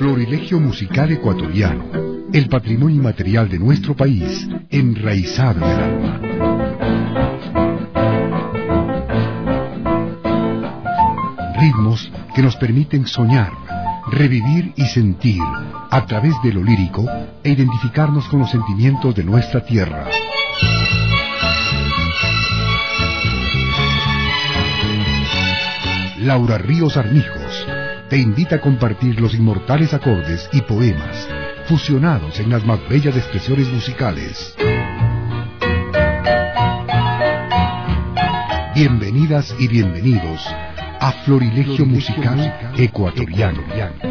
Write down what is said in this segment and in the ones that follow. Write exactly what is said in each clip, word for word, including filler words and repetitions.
Florilegio musical ecuatoriano, el patrimonio inmaterial de nuestro país, enraizado en el alma. Ritmos que nos permiten soñar, revivir y sentir a través de lo lírico e identificarnos con los sentimientos de nuestra tierra. Laura Ríos Armijos te invita a compartir los inmortales acordes y poemas fusionados en las más bellas expresiones musicales. Bienvenidas y bienvenidos a Florilegio Musical Ecuatoriano.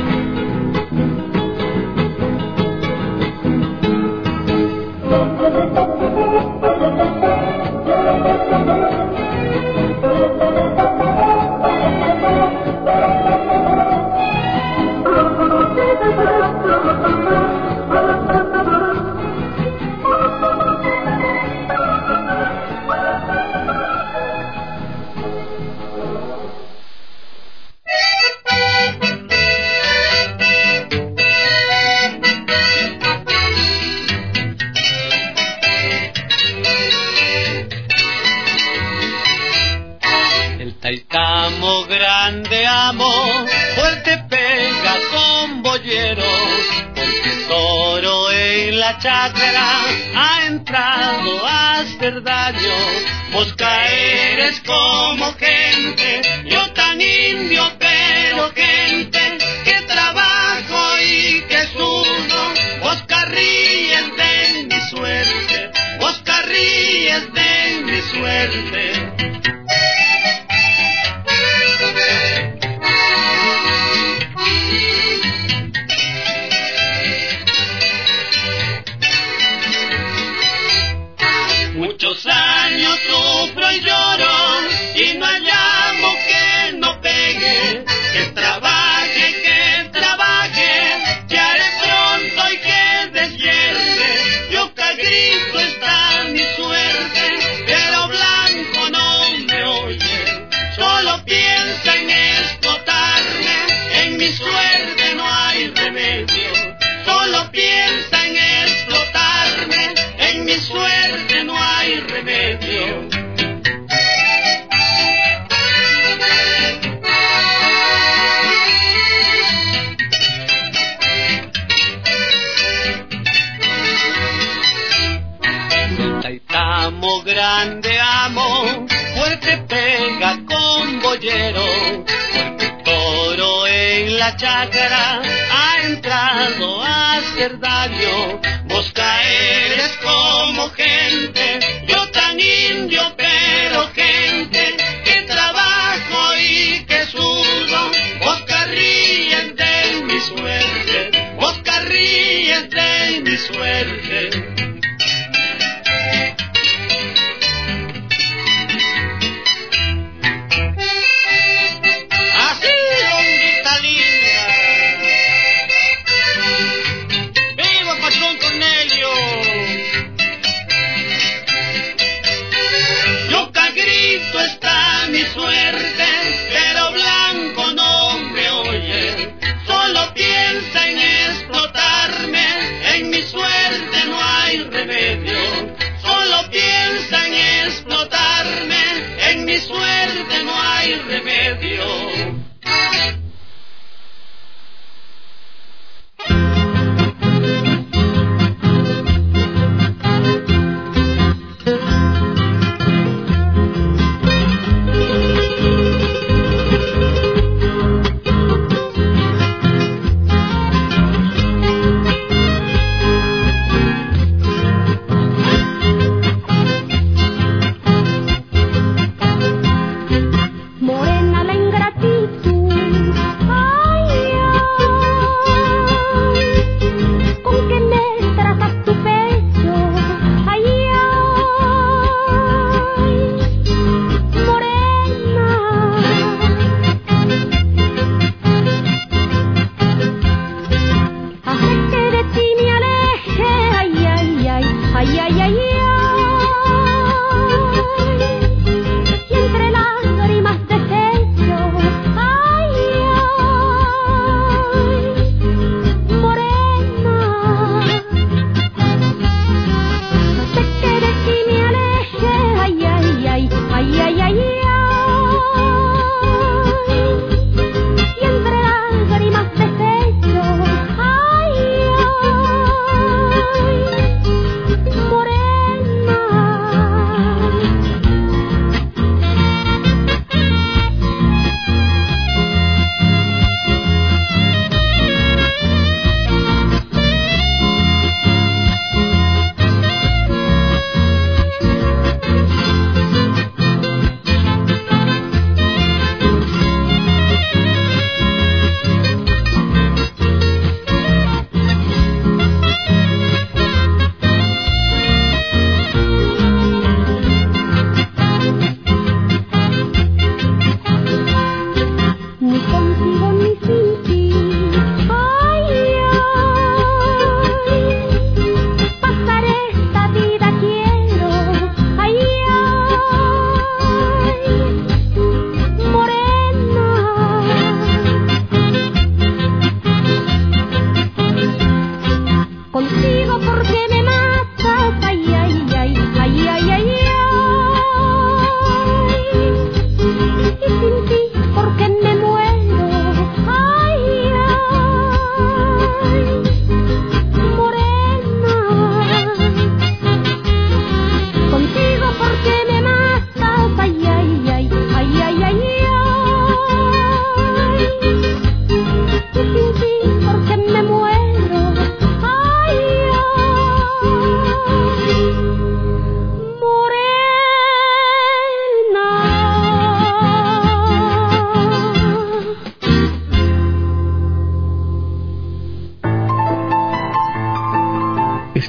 Taitamo grande amo, fuerte pega con boyero, porque el toro en la chacra ha entrado a hacer daño. Mosca eres como gente, yo tan indio pero gente, que trabajo y que sudo. Mosca ríes de mi suerte, Mosca ríes de mi suerte. Muchos años sufro y lloro y no hay amo que no pegue, que trabaje, que trabaje, que haré pronto y que deshierve. Yo que grito está mi suerte, pero blanco no me oye, solo piensa en explotarme, en mi suerte no hay remedio, solo piensa en explotarme, en mi suerte no hay remedio. Taitamo grande amo, fuerte pega con boyero, porque el toro en la chacra ha entrado a hacer daño. Mosca eres como gente, yo tan indio pero gente, que trabajo y que sudo. Mosca ríes de mi suerte, Mosca ríes de mi suerte. Así, longuita linda, viva patrón Cornelio. Yo que grito está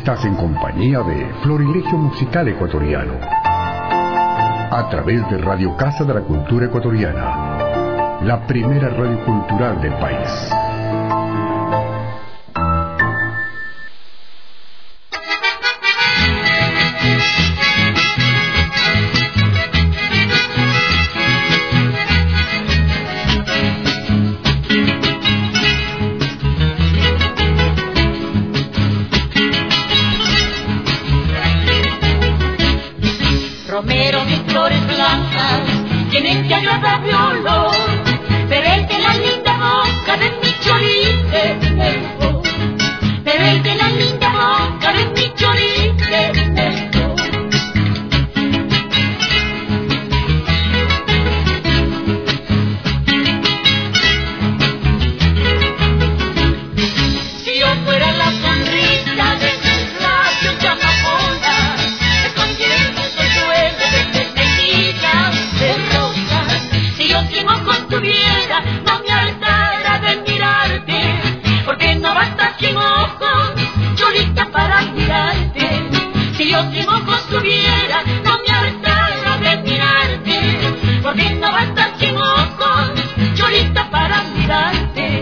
Estás en compañía de Florilegio Musical Ecuatoriano, a través de Radio Casa de la Cultura Ecuatoriana, la primera radio cultural del país. Romero, mis flores blancas tienen que agradable olor, pero el de la linda boca de mi chorice mejor, pero el de la linda boca de mi chorice mejor. Si yo fuera la sonrisa de sus labios de amapola, escondiera en sus si yo sin ojos tuviera, no me hartara de mirarte, porque no basta sin ojos, cholita, para mirarte. Si yo sin ojos tuviera, no me hartara de mirarte, porque no basta sin ojos, cholita, para mirarte.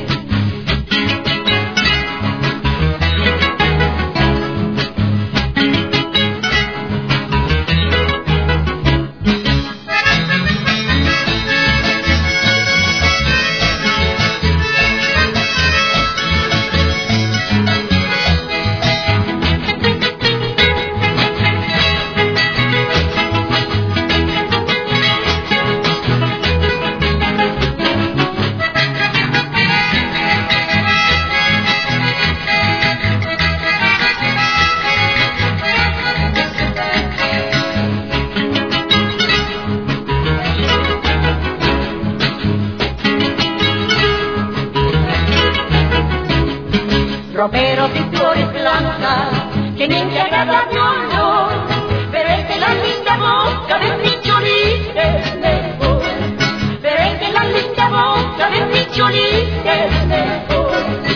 Romero, mis flores blancas tienen que agradable olor, pero es de la linda boca de mi chorice mejor, pero es de la linda boca de mi chorice mejor.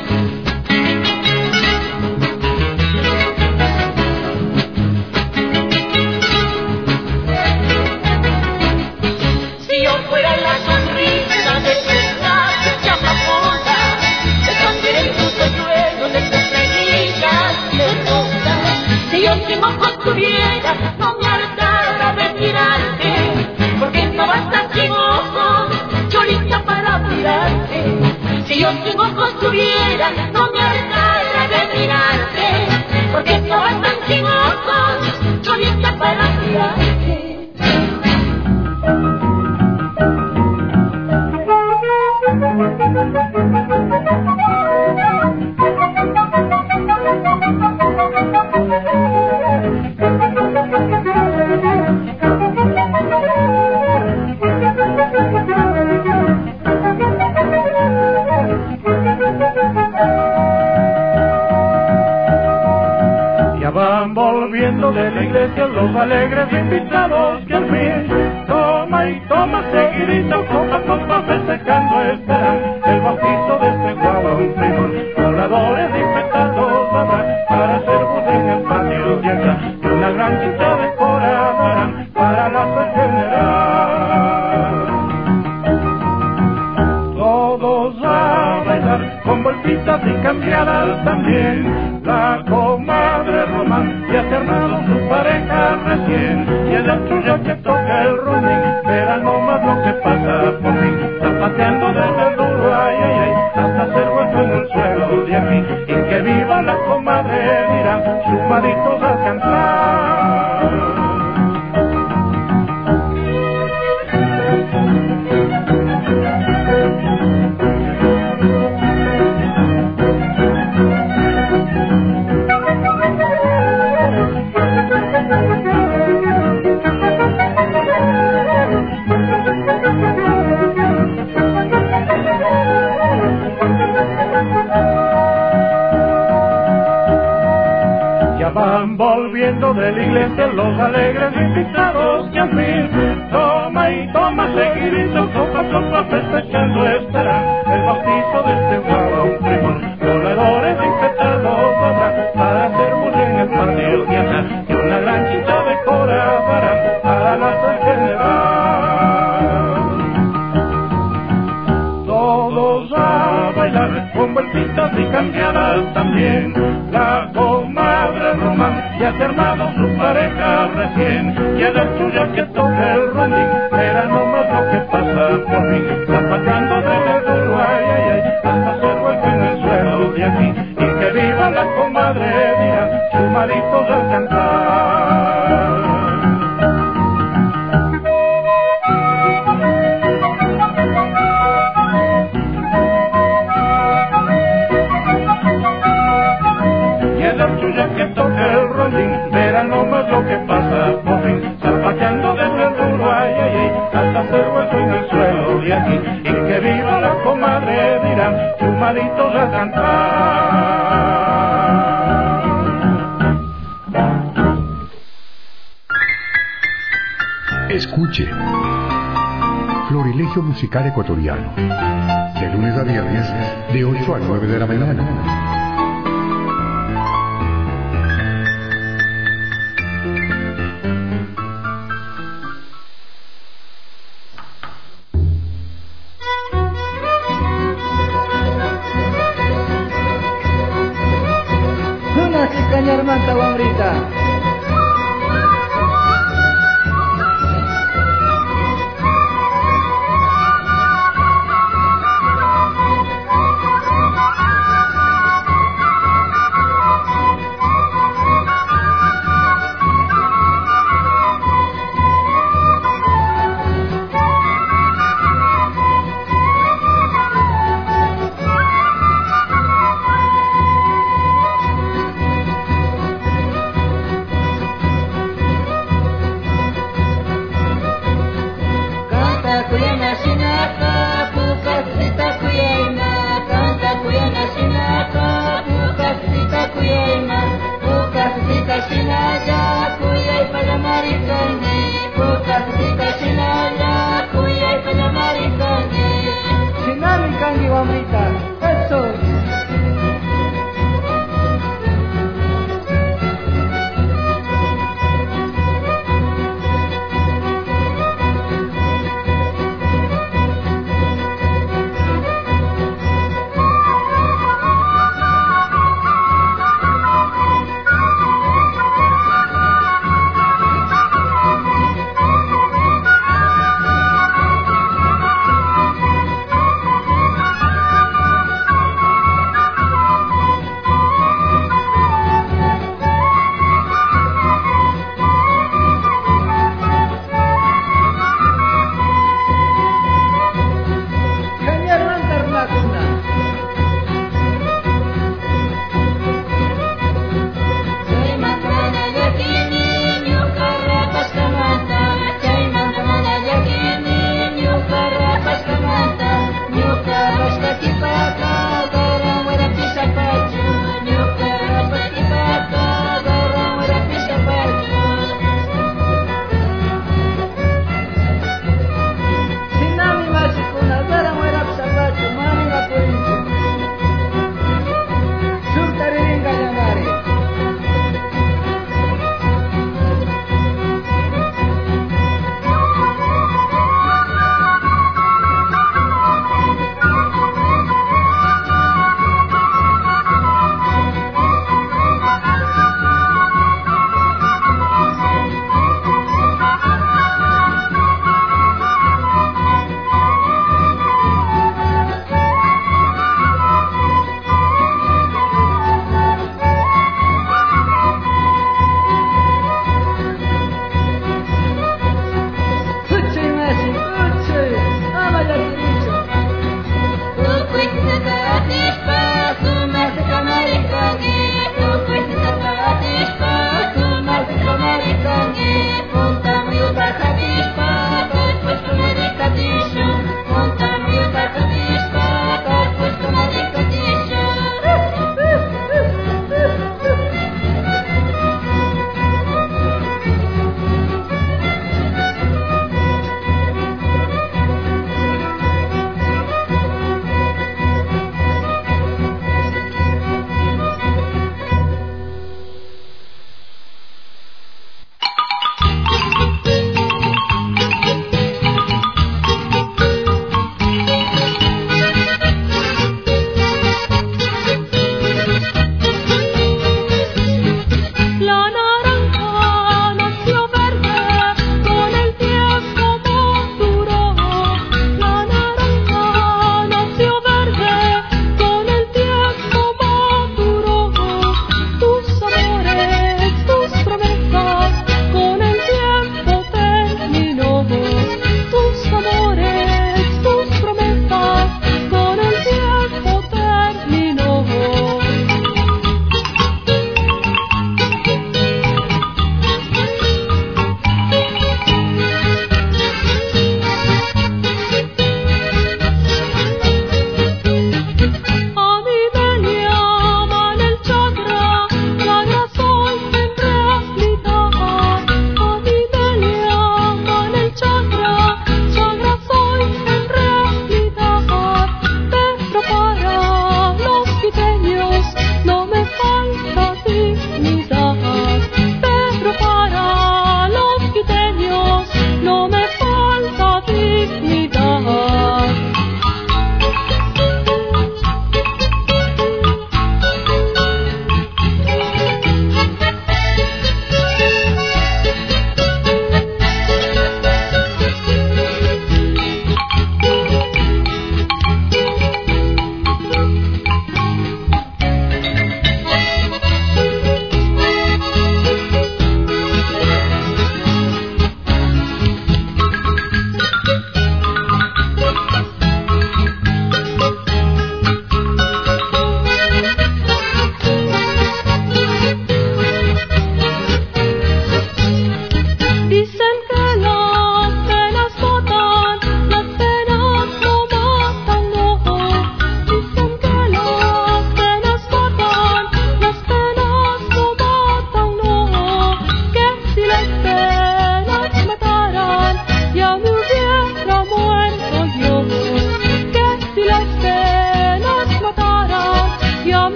Si yo fuera la sonrisa de tus labios de amapola, escondiera en tus hoyuelos de tus mejillas de rosa. Si yo sin ojos tuviera, no me hartara de mirarte, porque no basta sin ojos, cholita, para mirarte. Si yo sin ojos tuviera, no me hartara de mirarte, porque no basta sin ojos, cholita, para mirarte. Ya van volviendo de la iglesia los alegres invitados que al fin toma y toma seguidito, copa a copa festejando esperan el bautizo de este guaguón primor. Voladores infectados habrá para hacer voz en el patio de atrás, y una gran cinta decorarán para la fe general. Todos a bailar con bolsitas y cambiadas también, la comadre Román y a Fernando su pareja recién, y el otro ya que toca el rondín, verán nomás lo que pasa por mí, zapateando desde el duro, ay, ay, ay, hasta ser hueco en el suelo de aquí, y que viva la comadre, dirán sus maridos al cantar. Van volviendo de la iglesia los alegres invitados que al fin toma y toma seguidito, copa a copa festejando estarán el bautizo de este guaguón primor. Voladores infectados habrá para hacer bulla en el llamados a bailar con vueltitas y cambiadas también. La comadre Román ya se ha armado su pareja recién, y a la suya que toca el rondín, era nomás lo que pasa por mí, zapatando de duro, ay, ay, ay, hasta se vuelve en el suelo de aquí, y que viva la comadre, dirán sus maridos al cantar. Que toque el rondín, verán nomás lo que pasa por fin, zapateando desde el duro, ay, ay, ay, hasta hacer hueso en el suelo de aquí, y que viva la comadre, dirán sus maridos a cantar. Escuche Florilegio Musical Ecuatoriano, de lunes a viernes, de ocho a nueve de la mañana. Manta Guambrita.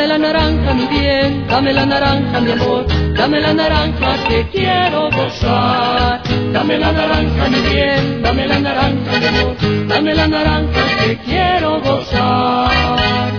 Dame la naranja, mi bien, dame la naranja, mi amor, dame la naranja que quiero gozar. Dame la naranja, mi bien, dame la naranja, mi amor, dame la naranja que quiero gozar.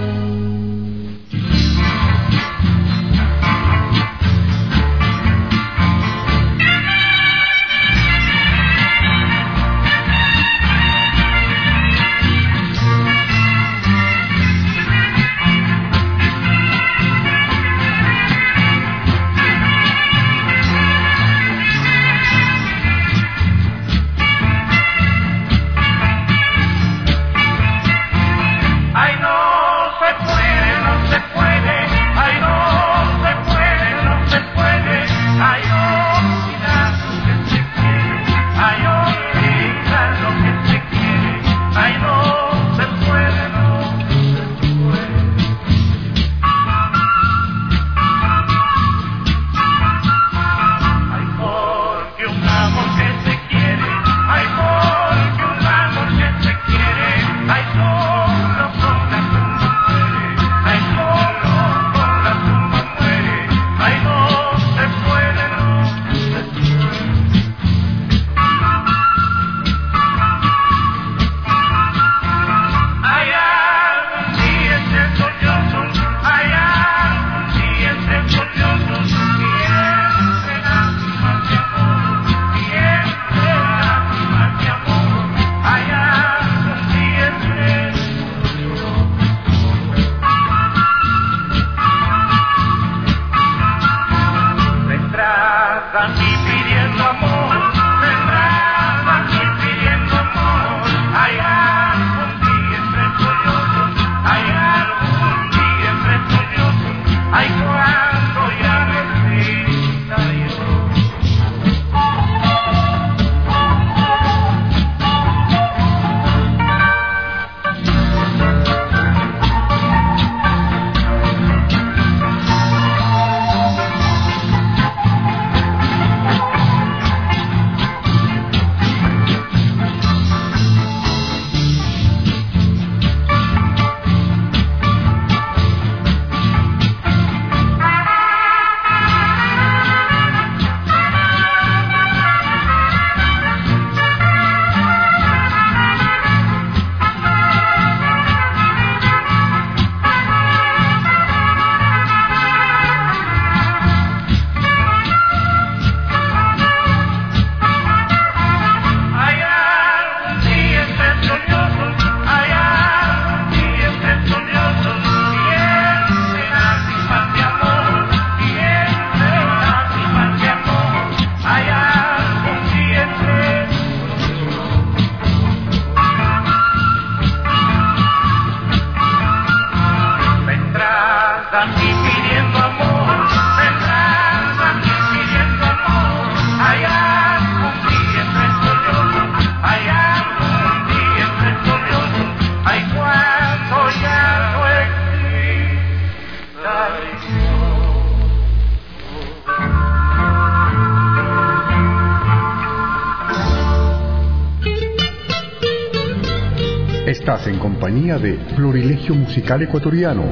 Estás en compañía de Florilegio Musical Ecuatoriano.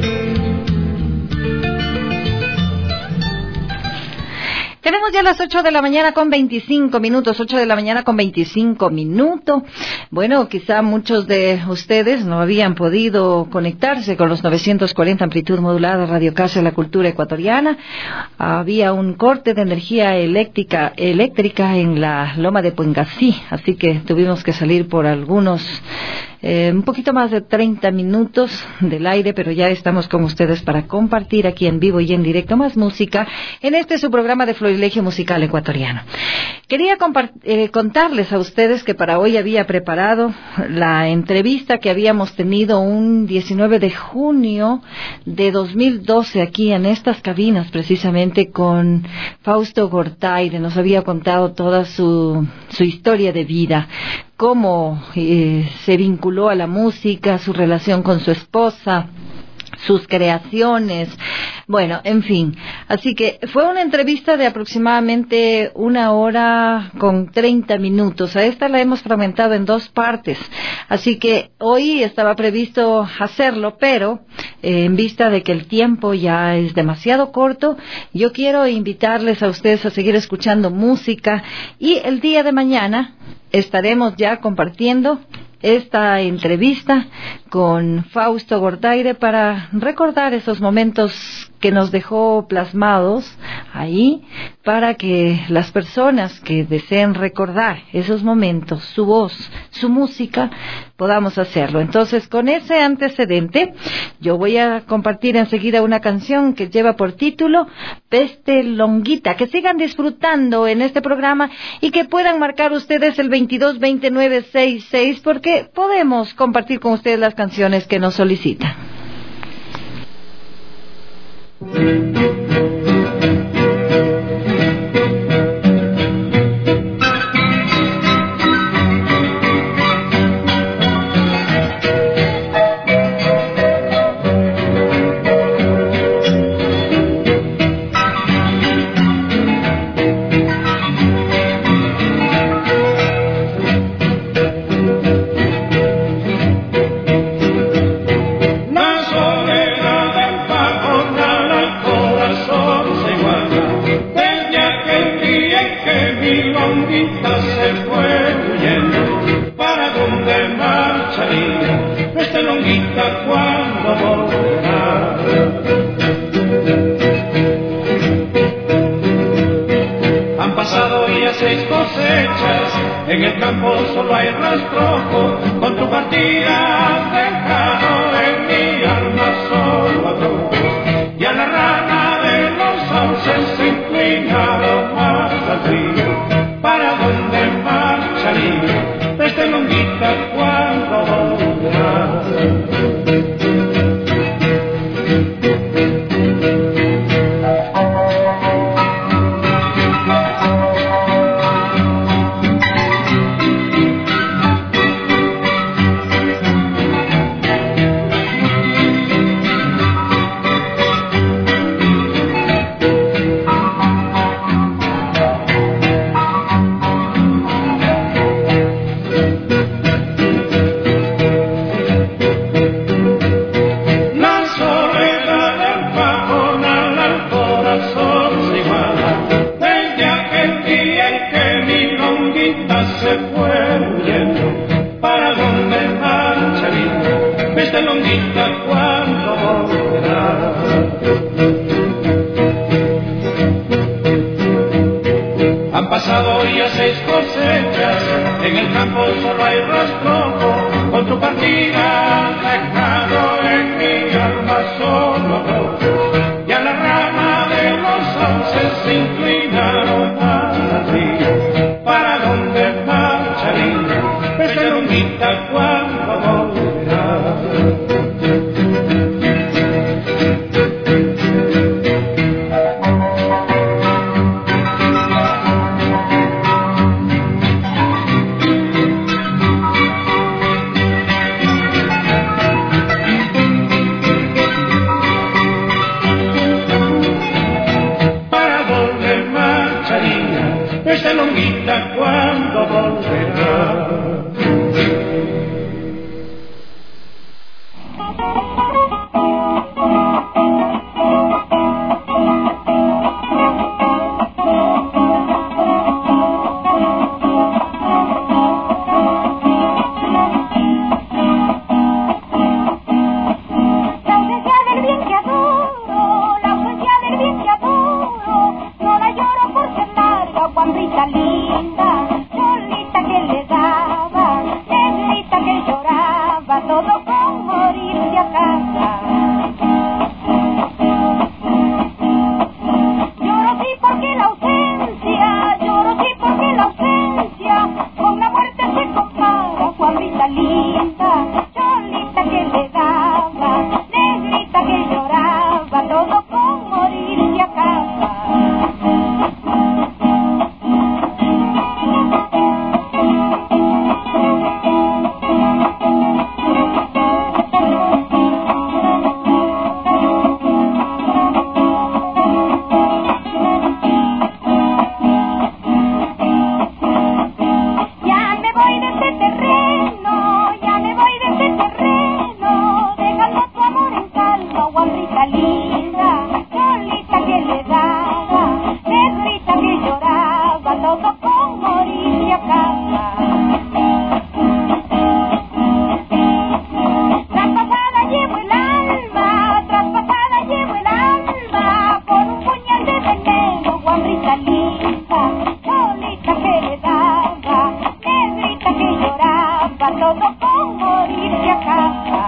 Tenemos ya las ocho de la mañana con veinticinco minutos, ocho de la mañana con veinticinco minutos. Bueno, quizá muchos de ustedes no habían podido conectarse con los novecientos cuarenta amplitud modulada Radio Casa de la Cultura Ecuatoriana. Había un corte de energía eléctrica, eléctrica en la Loma de Puengasí, así que tuvimos que salir por algunos Eh, un poquito más de treinta minutos del aire, pero ya estamos con ustedes para compartir aquí en vivo y en directo más música en este su programa de Florilegio Musical Ecuatoriano. Quería eh, contarles a ustedes que para hoy había preparado la entrevista que habíamos tenido un diecinueve de junio de dos mil doce aquí en estas cabinas, precisamente con Fausto Gortaire. Nos había contado toda su, su historia de vida, cómo eh, se vinculó a la música, su relación con su esposa, sus creaciones, Bueno, en fin, así que fue una entrevista de aproximadamente una hora con treinta minutos. A esta la hemos fragmentado en dos partes, así que hoy estaba previsto hacerlo, pero eh, en vista de que el tiempo ya es demasiado corto, yo quiero invitarles a ustedes a seguir escuchando música y el día de mañana estaremos ya compartiendo esta entrevista con Fausto Gordaire para recordar esos momentos que nos dejó plasmados ahí, para que las personas que deseen recordar esos momentos, su voz, su música, podamos hacerlo. Entonces, con ese antecedente, yo voy a compartir enseguida una canción que lleva por título Peste Longuita. Que sigan disfrutando en este programa y que puedan marcar ustedes el veintidós veintinueve sesenta y seis, porque podemos compartir con ustedes las canciones que nos solicitan. En el campo solo hay rastrojo, con tu partida has dejado en mi alma solo abrojos. Y a la rana de los sauces se inclinaron más al río. ¿Para dónde marcharía? Peste longuita, ¿cuándo volverás? todo con morirse a casa.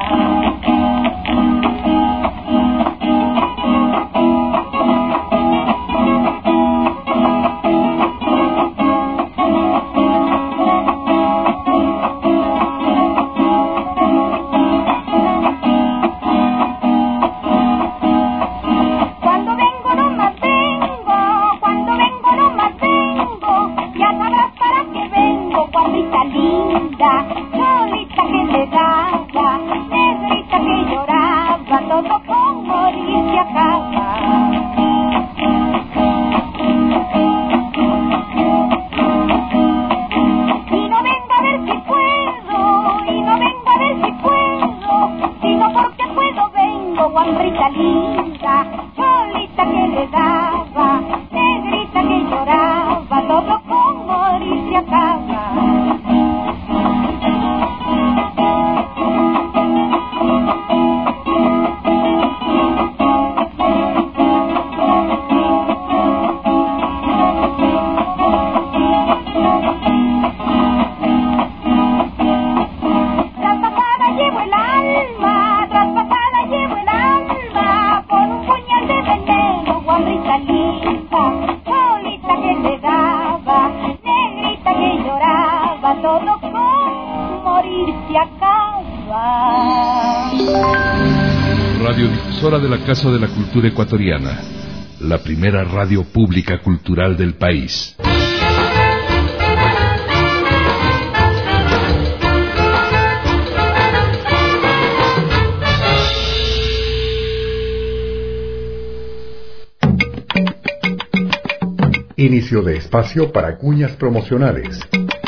Radiodifusora de la Casa de la Cultura Ecuatoriana, la primera radio pública cultural del país. Inicio de espacio para cuñas promocionales.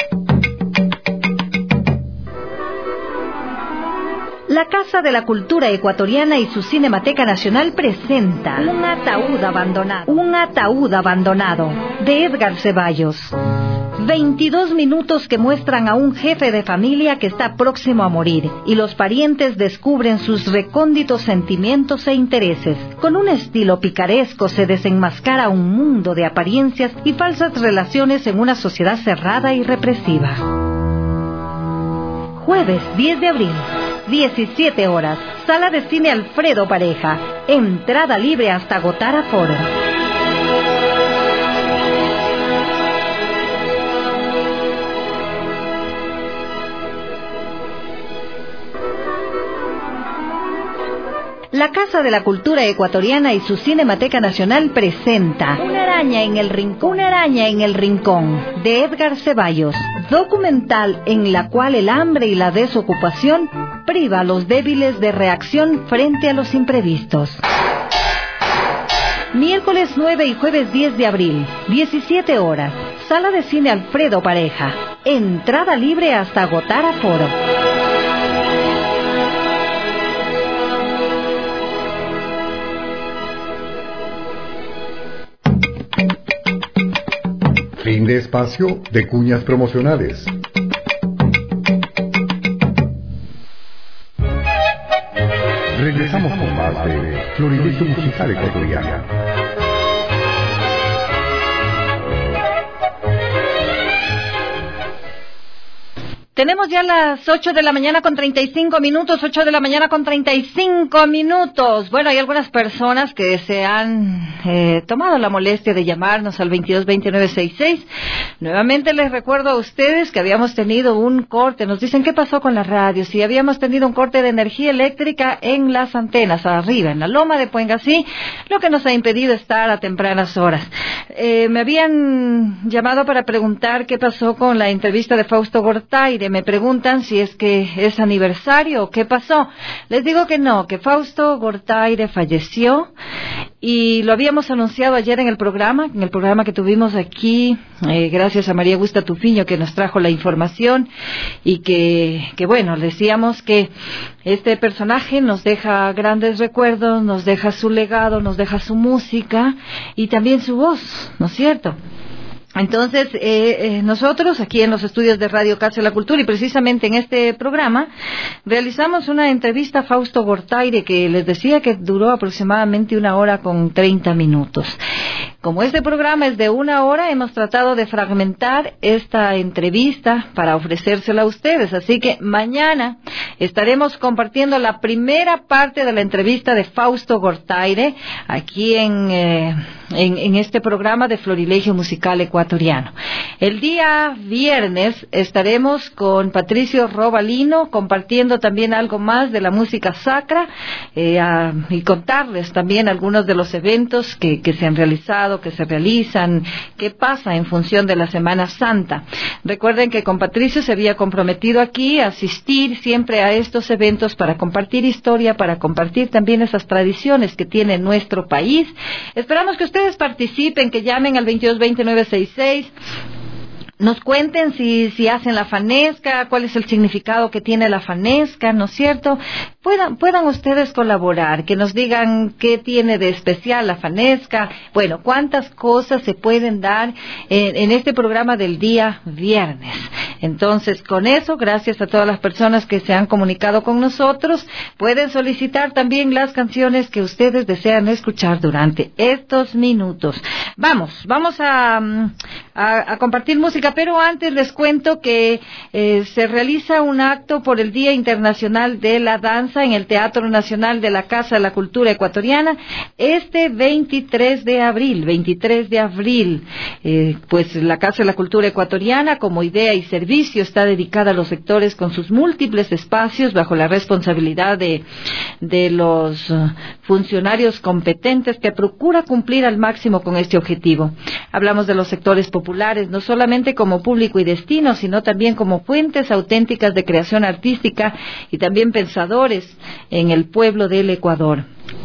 La Casa de la Cultura Ecuatoriana y su Cinemateca Nacional presenta Un ataúd abandonado. Un ataúd abandonado, de Edgar Ceballos. veintidós minutos que muestran a un jefe de familia que está próximo a morir y los parientes descubren sus recónditos sentimientos e intereses. Con un estilo picaresco se desenmascara un mundo de apariencias y falsas relaciones en una sociedad cerrada y represiva. Jueves diez de abril, diecisiete horas, Sala de Cine Alfredo Pareja. Entrada libre hasta agotar aforo. La Casa de la Cultura Ecuatoriana y su Cinemateca Nacional presenta Una araña en el rincón, Una araña en el rincón, de Edgar Ceballos, documental en la cual el hambre y la desocupación priva a los débiles de reacción frente a los imprevistos. Miércoles nueve y jueves diez de abril, diecisiete horas, Sala de Cine Alfredo Pareja. Entrada libre hasta agotar aforo. Fin de espacio de cuñas promocionales. Regresamos con más de Florilegio Musical Ecuatoriana. Tenemos ya las ocho de la mañana con treinta y cinco minutos, ocho de la mañana con treinta y cinco minutos. Bueno, hay algunas personas que se han eh, tomado la molestia de llamarnos al veintidós veintinueve sesenta y seis. Nuevamente les recuerdo a ustedes que habíamos tenido un corte. Nos dicen qué pasó con la radio. Si habíamos tenido un corte de energía eléctrica en las antenas, arriba, en la loma de Puengasí, lo que nos ha impedido estar a tempranas horas. Eh, me habían llamado para preguntar qué pasó con la entrevista de Fausto Gortaire. Me preguntan si es que es aniversario o qué pasó. Les digo que no, que Fausto Gortaire falleció y lo habíamos anunciado ayer en el programa, en el programa que tuvimos aquí, eh, gracias a María Augusta Tufiño que nos trajo la información y que, que bueno, decíamos que este personaje nos deja grandes recuerdos, nos deja su legado, nos deja su música y también su voz, ¿no es cierto? Entonces, eh, eh, nosotros aquí en los estudios de Radio Casa de la Cultura y precisamente en este programa realizamos una entrevista a Fausto Gortaire que les decía que duró aproximadamente una hora con treinta minutos. Como este programa es de una hora, hemos tratado de fragmentar esta entrevista para ofrecérsela a ustedes. Así que mañana estaremos compartiendo la primera parte de la entrevista de Fausto Gortaire aquí en, eh, en, en este programa de Florilegio Musical Ecuatoriano. El día viernes estaremos con Patricio Robalino compartiendo también algo más de la música sacra eh, a, y contarles también algunos de los eventos que, que se han realizado, que se realizan, qué pasa en función de la Semana Santa. Recuerden que con Patricio se había comprometido aquí a asistir siempre a estos eventos para compartir historia, para compartir también esas tradiciones que tiene nuestro país. Esperamos que ustedes participen, que llamen al veintidós veinte nueve sesenta y seis. Nos cuenten si, si hacen la fanesca, cuál es el significado que tiene la fanesca, ¿no es cierto? Puedan, puedan ustedes colaborar, que nos digan qué tiene de especial la fanesca, bueno, cuántas cosas se pueden dar en, en este programa del día viernes. Entonces, con eso, gracias a todas las personas que se han comunicado con nosotros, pueden solicitar también las canciones que ustedes desean escuchar durante estos minutos. Vamos, vamos a, a, a compartir música. Pero antes les cuento que eh, se realiza un acto por el Día Internacional de la Danza en el Teatro Nacional de la Casa de la Cultura Ecuatoriana este veintitrés de abril, veintitrés de abril. Eh, pues la Casa de la Cultura Ecuatoriana, como idea y servicio, está dedicada a los sectores con sus múltiples espacios bajo la responsabilidad de, de los uh, funcionarios competentes que procura cumplir al máximo con este objetivo. Hablamos de los sectores populares, no solamente como público y destino, sino también como fuentes auténticas de creación artística y también pensadores en el pueblo del Ecuador.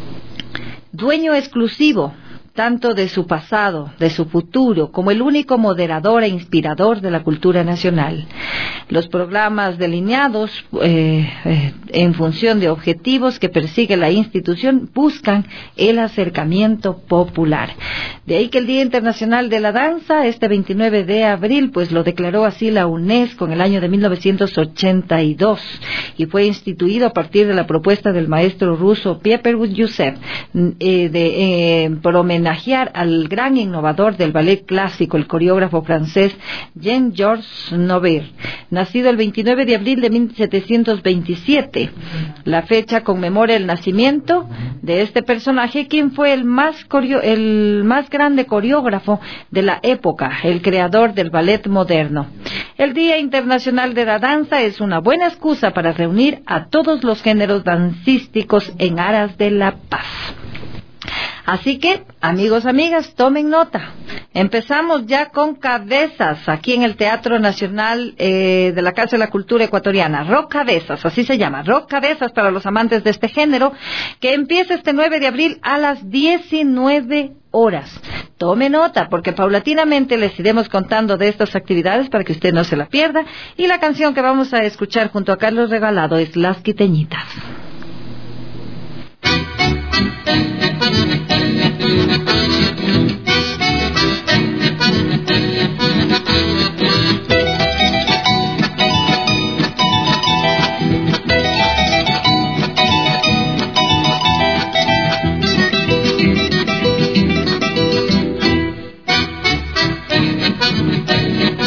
Dueño exclusivo tanto de su pasado, de su futuro, como el único moderador e inspirador de la cultura nacional. Los programas delineados eh, eh, en función de objetivos que persigue la institución buscan el acercamiento popular. De ahí que el Día Internacional de la Danza, este veintinueve de abril, pues lo declaró así la UNESCO en el año de mil novecientos ochenta y dos y fue instituido a partir de la propuesta del maestro ruso Pierre Youssef eh, de eh, por homenajear al gran innovador del ballet clásico, el coreógrafo francés Jean-Georges Nover, nacido el veintinueve de abril de mil setecientos veintisiete. La fecha conmemora el nacimiento de este personaje, quien fue el más, coreo- el más grande coreógrafo de la época, el creador del ballet moderno. El Día Internacional de la Danza es una buena excusa para reunir a todos los géneros dancísticos en aras de la paz. Así que, amigos, amigas, tomen nota. Empezamos ya con Cabezas, aquí en el Teatro Nacional eh, de la Casa de la Cultura Ecuatoriana. Rock Cabezas, así se llama. Rock Cabezas para los amantes de este género, que empieza este nueve de abril a las diecinueve horas. Tome nota, porque paulatinamente les iremos contando de estas actividades para que usted no se la pierda. Y la canción que vamos a escuchar junto a Carlos Regalado es Las Quiteñitas.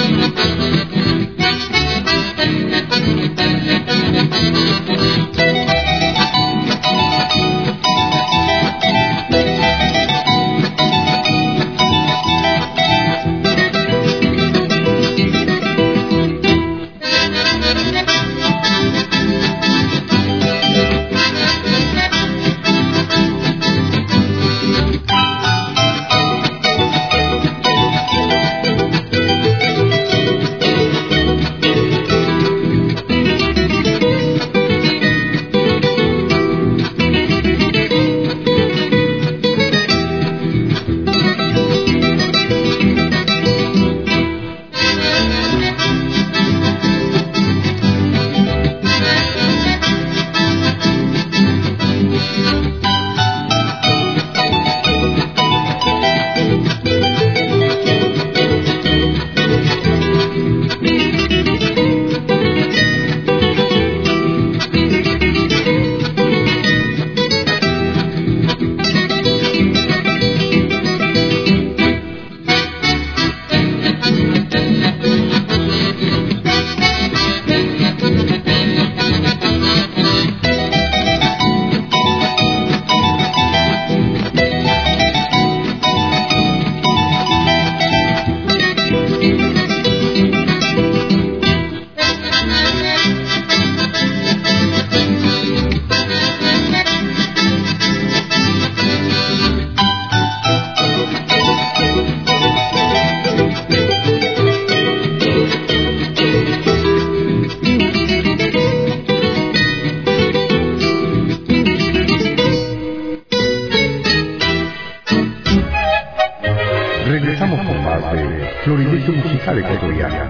Thank you. Florilegio Musical Ecuatoriano.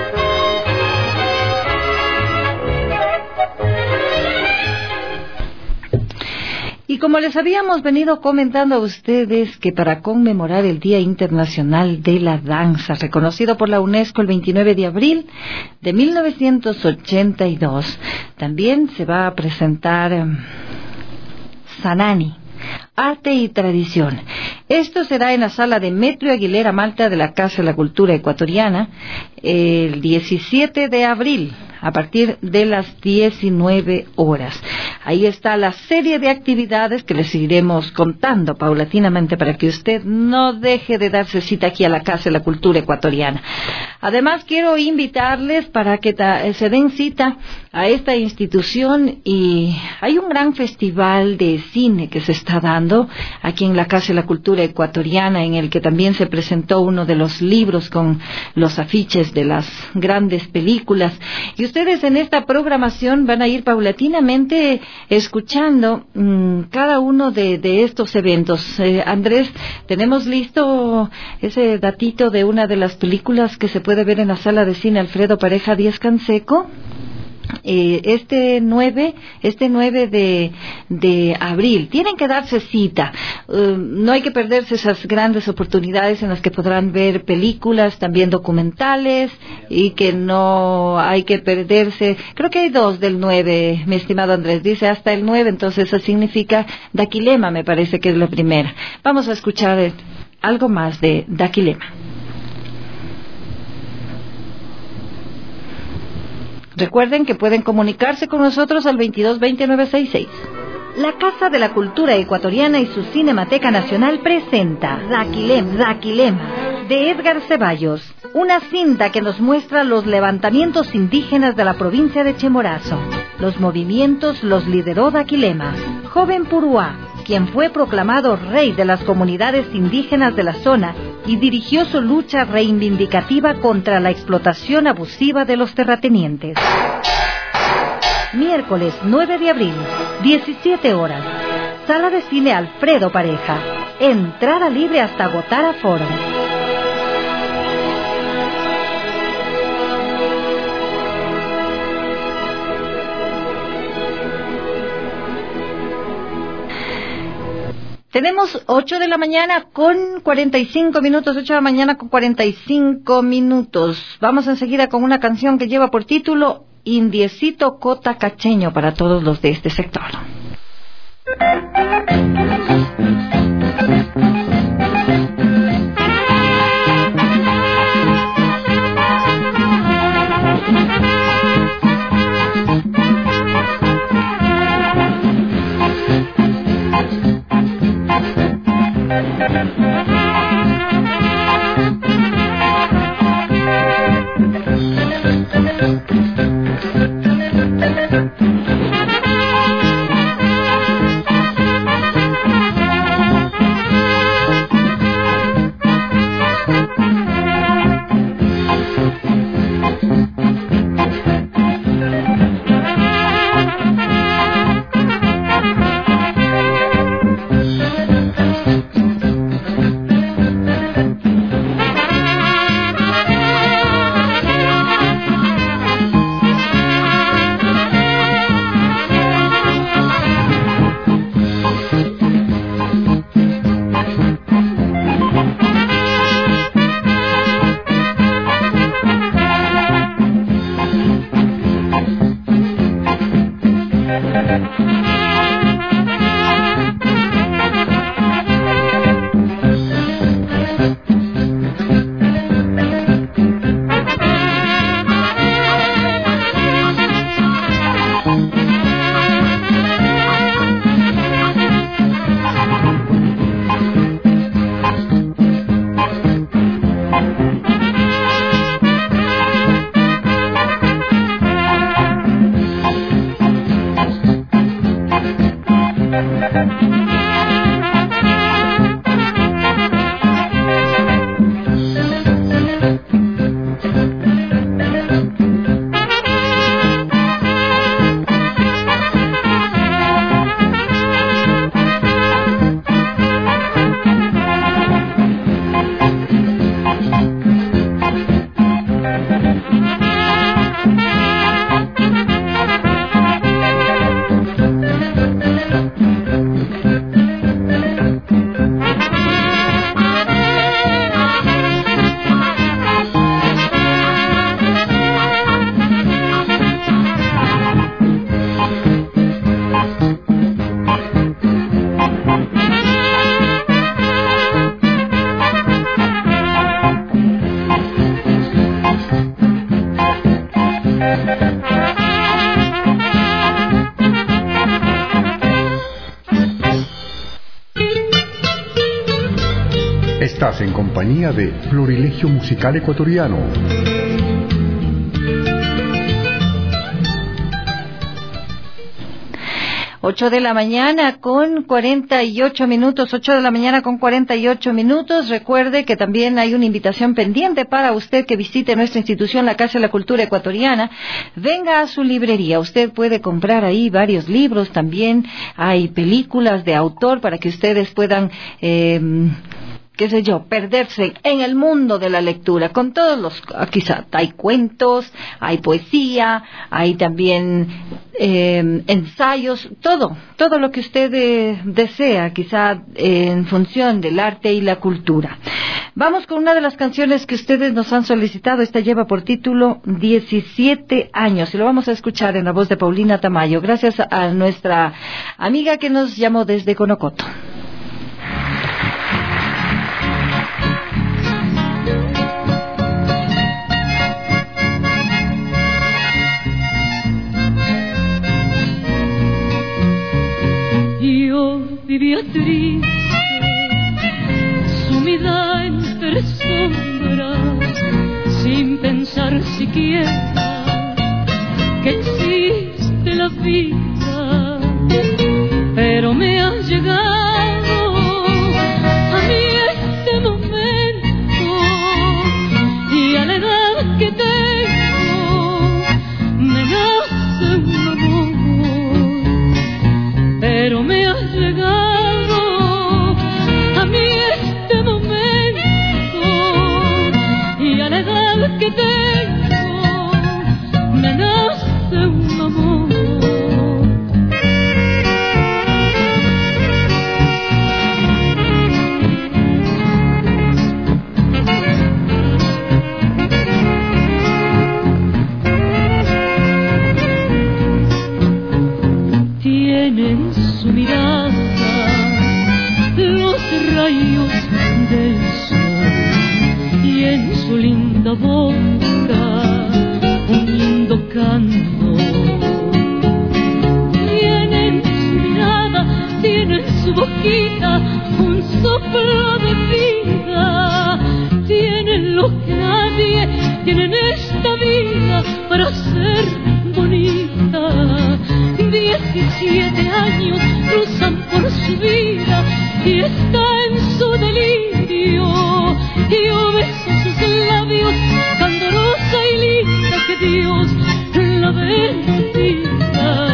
Y como les habíamos venido comentando a ustedes que para conmemorar el Día Internacional de la Danza, reconocido por la UNESCO el veintinueve de abril de mil novecientos ochenta y dos, también se va a presentar um, Sanani, Arte y Tradición. Esto será en la sala de Metro Aguilera Malta de la Casa de la Cultura Ecuatoriana el diecisiete de abril a partir de las diecinueve horas. Ahí está la serie de actividades que les seguiremos contando paulatinamente para que usted no deje de darse cita aquí a la Casa de la Cultura Ecuatoriana. Además, quiero invitarles para que ta- se den cita a esta institución, y hay un gran festival de cine que se está dando aquí en la Casa de la Cultura Ecuatoriana, en el que también se presentó uno de los libros con los afiches de las grandes películas. Y ustedes en esta programación van a ir paulatinamente escuchando mmm, cada uno de, de estos eventos. Eh, Andrés, tenemos listo ese datito de una de las películas que se puede ver en la sala de cine Alfredo Pareja Díaz Canseco. Eh, este nueve este nueve de, de abril tienen que darse cita. Uh, no hay que perderse esas grandes oportunidades en las que podrán ver películas, también documentales, y que no hay que perderse. Creo que hay dos del nueve, mi estimado Andrés, dice hasta el nueve, entonces eso significa Daquilema, me parece que es la primera. Vamos a escuchar eh, algo más de Daquilema. Recuerden que pueden comunicarse con nosotros al veintidós veinte nueve sesenta y seis. La Casa de la Cultura Ecuatoriana y su Cinemateca Nacional presenta Daquilema, Daquilema, de Edgar Ceballos, una cinta que nos muestra los levantamientos indígenas de la provincia de Chimborazo. Los movimientos los lideró Daquilema, joven puruá, quien fue proclamado rey de las comunidades indígenas de la zona y dirigió su lucha reivindicativa contra la explotación abusiva de los terratenientes. Miércoles nueve de abril, diecisiete horas, Sala de Cine Alfredo Pareja. Entrada libre hasta agotar aforo. Tenemos ocho de la mañana con cuarenta y cinco minutos, ocho de la mañana con cuarenta y cinco minutos. Vamos enseguida con una canción que lleva por título Indiecito Cota Cacheño para todos los de este sector. Estás en compañía de Florilegio Musical Ecuatoriano. Ocho de la mañana con cuarenta y ocho minutos, ocho de la mañana con cuarenta y ocho minutos. Recuerde que también hay una invitación pendiente para usted que visite nuestra institución, la Casa de la Cultura Ecuatoriana. Venga a su librería, usted puede comprar ahí varios libros, también hay películas de autor para que ustedes puedan... Eh, qué sé yo, perderse en el mundo de la lectura, con todos los, quizá hay cuentos, hay poesía, hay también eh, ensayos, todo, todo lo que usted eh, desea, quizá eh, en función del arte y la cultura. Vamos con una de las canciones que ustedes nos han solicitado. Esta lleva por título diecisiete años y lo vamos a escuchar en la voz de Paulina Tamayo, gracias a nuestra amiga que nos llamó desde Conocoto. Vivía triste, sumida entre sombras, sin pensar siquiera que existe la vida, pero me ha llegado a mí este momento y a la edad que tengo me nace un amor, pero me ha llegado que tengo, me nace un amor. Tiene en su mirada los rayos del sol y en su linda boca un lindo canto. Tiene en su mirada, tiene en su boquita un soplo de vida. Tiene lo que nadie tiene en esta vida para ser bonita. Diecisiete años cruzan por su vida y está en su delirio. Y yo beso sus labios, candorosa y linda, que Dios la bendiga.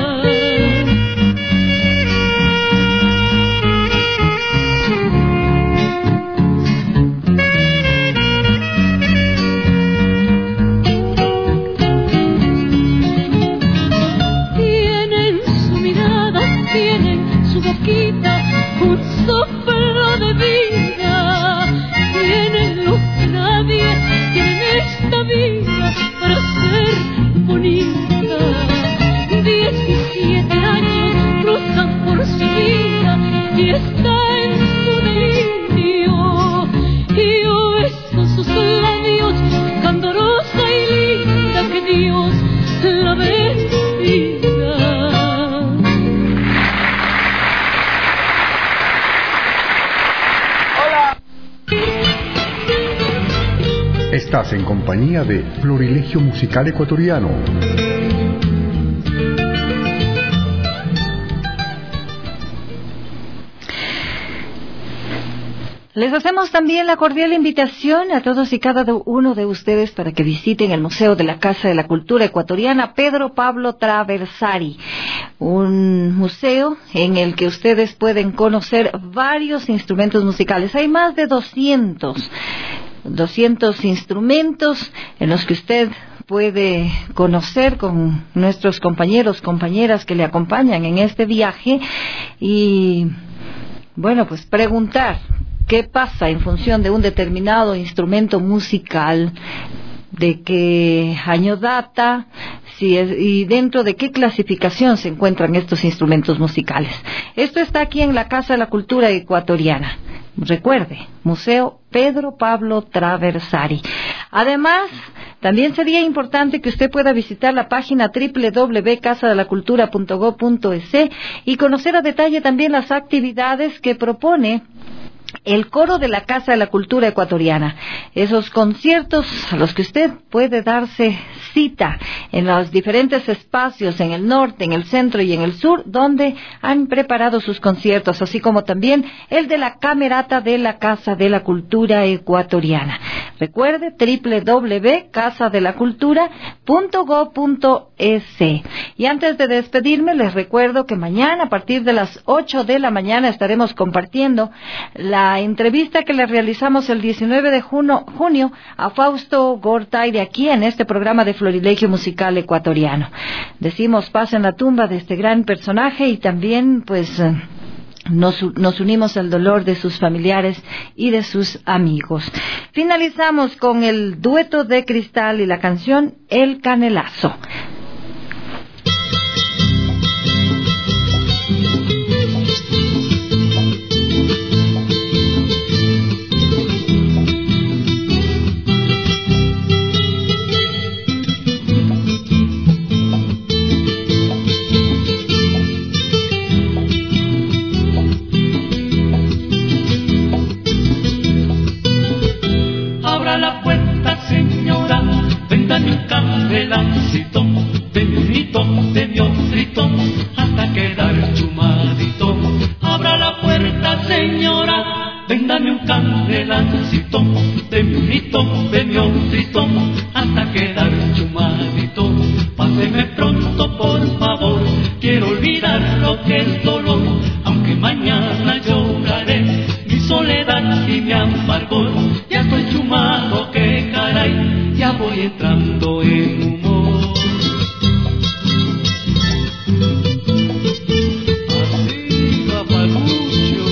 Tiene en su mirada, tiene en su boquita un soplo de vida. Tiene lo que nadie tiene en esta vida para ser bonita. Diecisiete años cruzan por su vida y está en su delirio. Y yo beso sus labios, candorosa y linda, que Dios la bendiga. Estás en compañía de Florilegio Musical Ecuatoriano. Les hacemos también la cordial invitación a todos y cada uno de ustedes para que visiten el Museo de la Casa de la Cultura Ecuatoriana Pedro Pablo Traversari, un museo en el que ustedes pueden conocer varios instrumentos musicales. Hay más de doscientos instrumentos en los que usted puede conocer con nuestros compañeros, compañeras que le acompañan en este viaje y, bueno, pues preguntar qué pasa en función de un determinado instrumento musical, de qué año data, si es, y dentro de qué clasificación se encuentran estos instrumentos musicales. Esto está aquí en la Casa de la Cultura Ecuatoriana. Recuerde, Museo Pedro Pablo Traversari. Además, también sería importante que usted pueda visitar la página doble u doble u doble u punto casa de la cultura punto gob punto es y conocer a detalle también las actividades que propone el coro de la Casa de la Cultura Ecuatoriana. Esos conciertos a los que usted puede darse cita en los diferentes espacios en el norte, en el centro y en el sur, donde han preparado sus conciertos, así como también el de la Camerata de la Casa de la Cultura Ecuatoriana. Recuerde, doble u doble u doble u punto casa de la cultura punto gob punto es. Y antes de despedirme, les recuerdo que mañana, a partir de las ocho de la mañana, estaremos compartiendo la entrevista que le realizamos el diecinueve de junio, junio a Fausto Gortay, de aquí en este programa de Florilegio Musical Ecuatoriano. Decimos paz en la tumba de este gran personaje y también, pues, Nos, nos unimos al dolor de sus familiares y de sus amigos. Finalizamos con el dueto de Cristal y la canción El Canelazo. Véndame un candelancito, de mi unito, de mi otrito, hasta quedar chumadito. Abra la puerta, señora, véndame un candelancito, de mi unito, de mi otrito, hasta quedar chumadito. Páseme pronto, por favor, quiero olvidar lo que es dolor, aunque mañana lloraré mi soledad y mi amargor. Ya estoy chumado, que caray, ya voy entrando en humor. Así, papalucho.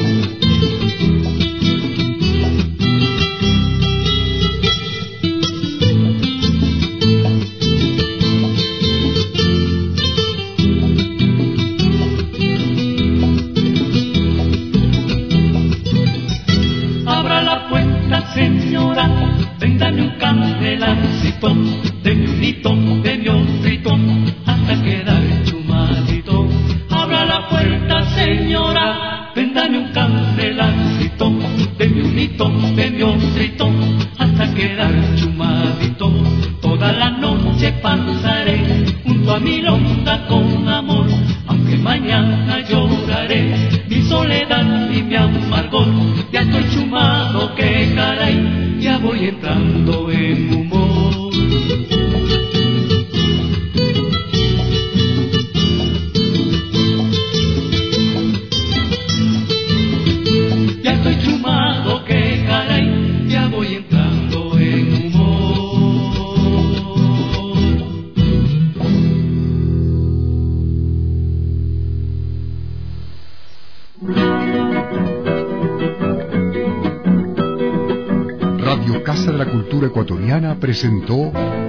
Abra la puerta, señora, véndame un candelancito, de mi unito, de mi otrito, hasta quedar chumadito. Abra la puerta, señora, véndame un candelancito, de mi unito, de mi otrito, hasta quedar chumadito. Toda la noche pasaré junto a mi lonja con amor, aunque mañana lloraré mi soledad y mi amargor. Ya estoy chumado, que caray, ya voy entrando en humor. Ya estoy chumado, que caray, ya voy entrando en humor. Radio Casa de la Cultura Ecuatoriana presentó